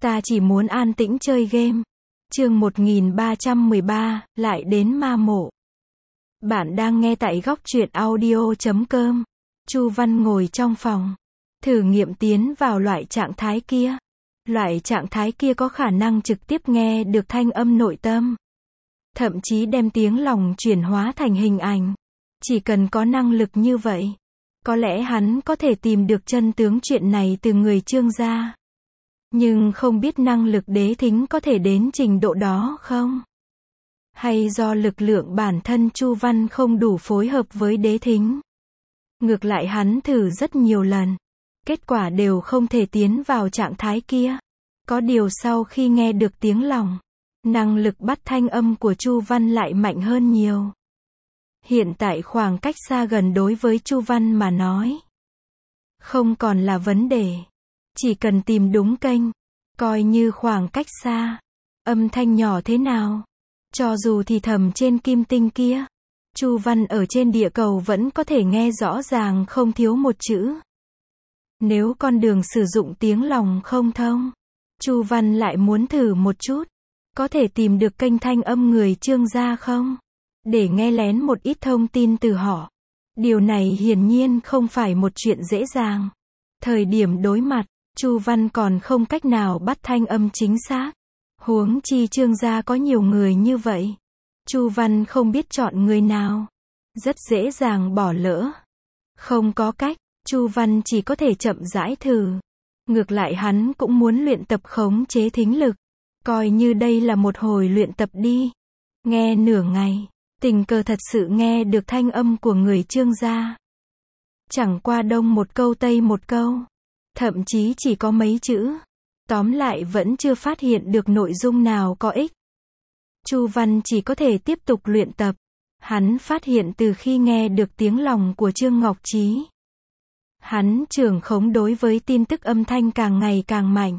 Ta chỉ muốn an tĩnh chơi game. Chương 1313, lại đến ma mộ. Bạn đang nghe tại góc truyện audio.com. Chu Văn ngồi trong phòng, thử nghiệm tiến vào loại trạng thái kia. Loại trạng thái kia có khả năng trực tiếp nghe được thanh âm nội tâm, thậm chí đem tiếng lòng chuyển hóa thành hình ảnh. Chỉ cần có năng lực như vậy, có lẽ hắn có thể tìm được chân tướng chuyện này từ người Trương gia. Nhưng không biết năng lực đế thính có thể đến trình độ đó không? Hay do lực lượng bản thân Chu Văn không đủ phối hợp với đế thính? Ngược lại hắn thử rất nhiều lần, kết quả đều không thể tiến vào trạng thái kia. Có điều sau khi nghe được tiếng lòng, năng lực bắt thanh âm của Chu Văn lại mạnh hơn nhiều. Hiện tại khoảng cách xa gần đối với Chu Văn mà nói không còn là vấn đề. Chỉ cần tìm đúng kênh, coi như khoảng cách xa, âm thanh nhỏ thế nào, cho dù thì thầm trên kim tinh kia, Chu Văn ở trên địa cầu vẫn có thể nghe rõ ràng không thiếu một chữ. Nếu con đường sử dụng tiếng lòng không thông, Chu Văn lại muốn thử một chút, có thể tìm được kênh thanh âm người Trương gia không? Để nghe lén một ít thông tin từ họ. Điều này hiển nhiên không phải một chuyện dễ dàng. Thời điểm đối mặt, Chu Văn còn không cách nào bắt thanh âm chính xác. Huống chi Trương gia có nhiều người như vậy. Chu Văn không biết chọn người nào, rất dễ dàng bỏ lỡ. Không có cách, Chu Văn chỉ có thể chậm rãi thử. Ngược lại hắn cũng muốn luyện tập khống chế thính lực. Coi như đây là một hồi luyện tập đi. Nghe nửa ngày, tình cờ thật sự nghe được thanh âm của người Trương gia. Chẳng qua đông một câu tây một câu, thậm chí chỉ có mấy chữ. Tóm lại vẫn chưa phát hiện được nội dung nào có ích. Chu Văn chỉ có thể tiếp tục luyện tập. Hắn phát hiện từ khi nghe được tiếng lòng của Trương Ngọc Trí, hắn trưởng khống đối với tin tức âm thanh càng ngày càng mạnh.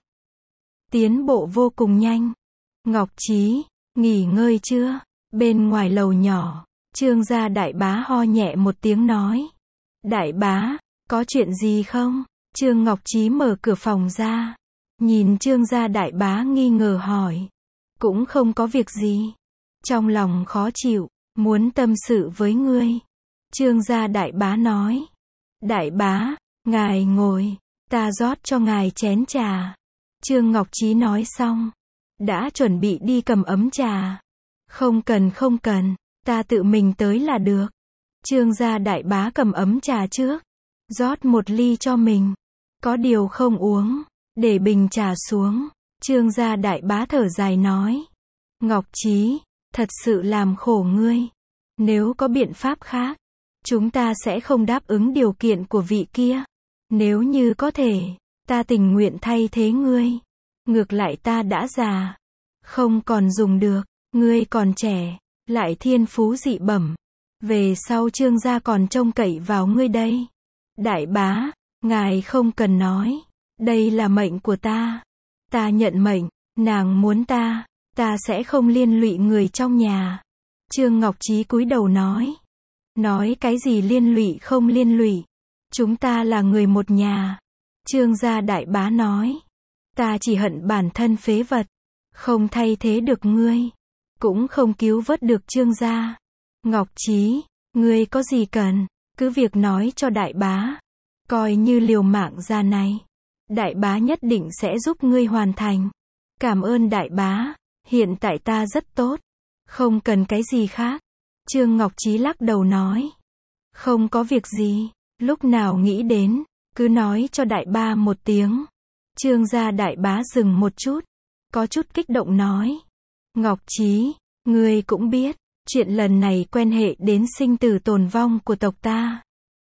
Tiến bộ vô cùng nhanh. Ngọc Trí, nghỉ ngơi chưa? Bên ngoài lầu nhỏ, Trương gia đại bá ho nhẹ một tiếng nói. Đại bá, có chuyện gì không? Trương Ngọc Trí mở cửa phòng ra, nhìn Trương gia đại bá nghi ngờ hỏi. Cũng không có việc gì. Trong lòng khó chịu, muốn tâm sự với ngươi. Trương gia đại bá nói. Đại bá, ngài ngồi, ta rót cho ngài chén trà. Trương Ngọc Trí nói xong, đã chuẩn bị đi cầm ấm trà. Không cần, ta tự mình tới là được. Trương gia đại bá cầm ấm trà trước, rót một ly cho mình. Có điều không uống, để bình trà xuống. Trương gia đại bá thở dài nói. Ngọc Trí, thật sự làm khổ ngươi. Nếu có biện pháp khác, chúng ta sẽ không đáp ứng điều kiện của vị kia. Nếu như có thể, ta tình nguyện thay thế ngươi. Ngược lại ta đã già, không còn dùng được. Ngươi còn trẻ, lại thiên phú dị bẩm. Về sau Trương gia còn trông cậy vào ngươi đây. Đại bá, ngài không cần nói. Đây là mệnh của ta. Ta nhận mệnh, nàng muốn ta sẽ không liên lụy người trong nhà. Trương Ngọc Trí cúi đầu nói. Nói cái gì liên lụy không liên lụy? Chúng ta là người một nhà. Trương gia đại bá nói. Ta chỉ hận bản thân phế vật, không thay thế được ngươi, cũng không cứu vớt được Trương gia. Ngọc Trí, ngươi có gì cần, cứ việc nói cho đại bá. Coi như liều mạng ra này, đại bá nhất định sẽ giúp ngươi hoàn thành. Cảm ơn đại bá, hiện tại ta rất tốt, không cần cái gì khác. Trương Ngọc Trí lắc đầu nói. Không có việc gì, lúc nào nghĩ đến, cứ nói cho đại bá một tiếng. Trương gia đại bá dừng một chút, có chút kích động nói. Ngọc Trí, ngươi cũng biết, chuyện lần này quan hệ đến sinh tử tồn vong của tộc ta.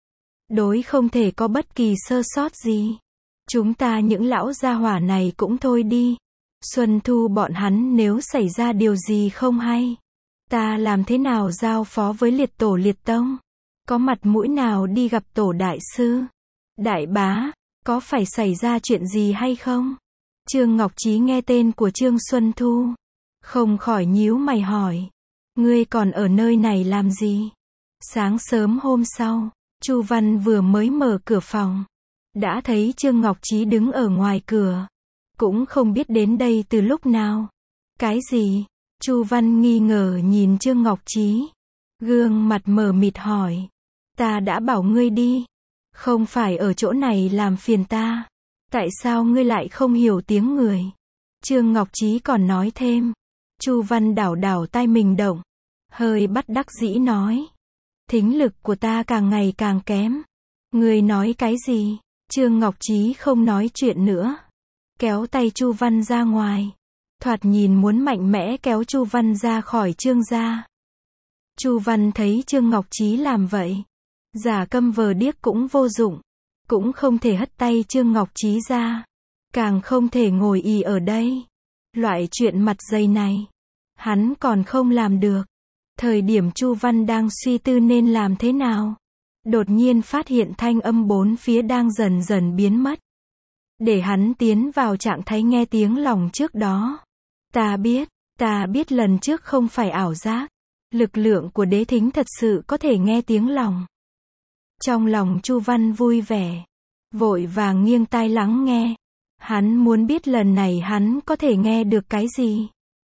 Đối không thể có bất kỳ sơ sót gì. Chúng ta những lão gia hỏa này cũng thôi đi. Xuân Thu bọn hắn nếu xảy ra điều gì không hay, ta làm thế nào giao phó với liệt tổ liệt tông? Có mặt mũi nào đi gặp tổ đại sư? Đại bá, có phải xảy ra chuyện gì hay không? Trương Ngọc Trí nghe tên của Trương Xuân Thu, không khỏi nhíu mày hỏi. Ngươi còn ở nơi này làm gì? Sáng sớm hôm sau, Chu Văn vừa mới mở cửa phòng, đã thấy Trương Ngọc Trí đứng ở ngoài cửa. cũng không biết đến đây từ lúc nào. Cái gì? Chu Văn nghi ngờ nhìn Trương Ngọc Trí. Gương mặt mờ mịt hỏi. Ta đã bảo ngươi đi. Không phải ở chỗ này làm phiền ta. Tại sao ngươi lại không hiểu tiếng người? Trương Ngọc Trí còn nói thêm. Chu Văn đảo đảo tai mình động. Hơi bất đắc dĩ nói. Thính lực của ta càng ngày càng kém. Ngươi nói cái gì? Trương Ngọc Trí không nói chuyện nữa. Kéo tay Chu Văn ra ngoài. Thoạt nhìn muốn mạnh mẽ kéo Chu Văn ra khỏi Trương gia. Chu Văn thấy Trương Ngọc Trí làm vậy. Giả câm vờ điếc cũng vô dụng. Cũng không thể hất tay Trương Ngọc Trí ra. Càng không thể ngồi ì ở đây. Loại chuyện mặt dày này. Hắn còn không làm được. Thời điểm Chu Văn đang suy tư nên làm thế nào. Đột nhiên phát hiện thanh âm bốn phía đang dần dần biến mất. Để hắn tiến vào trạng thái nghe tiếng lòng trước đó. Ta biết lần trước không phải ảo giác. Lực lượng của đế thính thật sự có thể nghe tiếng lòng. Trong lòng Chu Văn vui vẻ. Vội vàng nghiêng tai lắng nghe. Hắn muốn biết lần này hắn có thể nghe được cái gì.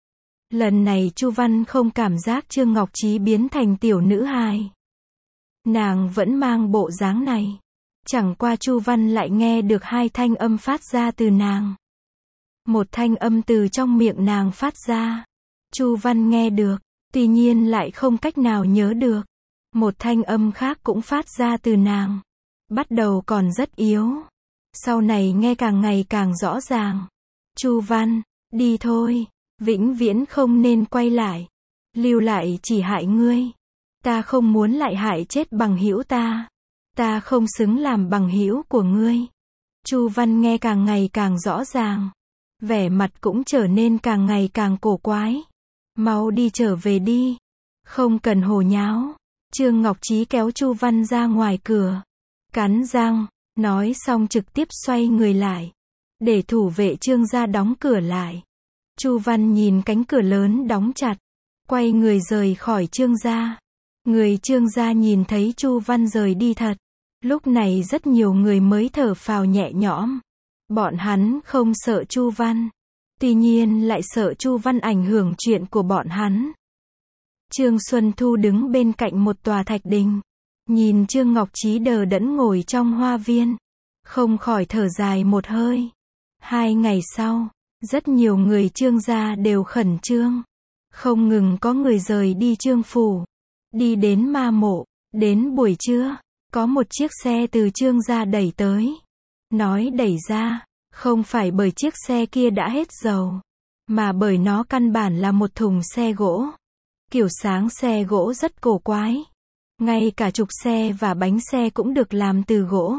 Lần này Chu Văn không cảm giác Trương Ngọc Trí biến thành tiểu nữ hài. Nàng vẫn mang bộ dáng này. Chẳng qua Chu Văn lại nghe được hai thanh âm phát ra từ nàng. Một thanh âm từ trong miệng nàng phát ra. Chu Văn nghe được, tuy nhiên lại không cách nào nhớ được. Một thanh âm khác cũng phát ra từ nàng. Bắt đầu còn rất yếu. Sau này nghe càng ngày càng rõ ràng. Chu Văn, đi thôi. Vĩnh viễn không nên quay lại. Lưu lại chỉ hại ngươi. Ta không muốn lại hại chết bằng hữu ta. Ta không xứng làm bằng hữu của ngươi. Chu Văn nghe càng ngày càng rõ ràng. Vẻ mặt cũng trở nên càng ngày càng cổ quái. Mau đi trở về đi. Không cần hồ nháo. Trương Ngọc Trí kéo Chu Văn ra ngoài cửa. Cắn răng, nói xong trực tiếp xoay người lại. Để thủ vệ Trương gia đóng cửa lại. Chu Văn nhìn cánh cửa lớn đóng chặt. Quay người rời khỏi Trương gia. Người Trương gia nhìn thấy Chu Văn rời đi thật. Lúc này rất nhiều người mới thở phào nhẹ nhõm. Bọn hắn không sợ Chu Văn. Tuy nhiên lại sợ Chu Văn ảnh hưởng chuyện của bọn hắn. Trương Xuân Thu đứng bên cạnh một tòa thạch đình. Nhìn Trương Ngọc Trí đờ đẫn ngồi trong hoa viên. Không khỏi thở dài một hơi. 2 ngày sau, rất nhiều người Trương gia đều khẩn trương. Không ngừng có người rời đi Trương phủ. Đi đến ma mộ. Đến buổi trưa, có một chiếc xe từ Trương gia đẩy tới. Nói đẩy ra, không phải bởi chiếc xe kia đã hết dầu. Mà bởi nó căn bản là một thùng xe gỗ. Kiểu sáng xe gỗ rất cổ quái. Ngay cả trục xe và bánh xe cũng được làm từ gỗ.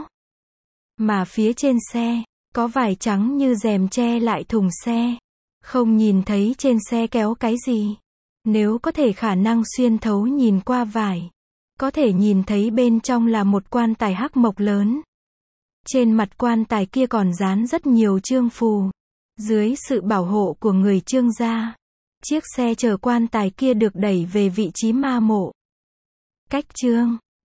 Mà phía trên xe, có vải trắng như rèm che lại thùng xe. Không nhìn thấy trên xe kéo cái gì. Nếu có thể khả năng xuyên thấu nhìn qua vải. Có thể nhìn thấy bên trong là một quan tài hắc mộc lớn. Trên mặt quan tài kia còn dán rất nhiều chương phù. Dưới sự bảo hộ của người Trương gia. Chiếc xe chở quan tài kia được đẩy về vị trí ma mộ. Cách Trương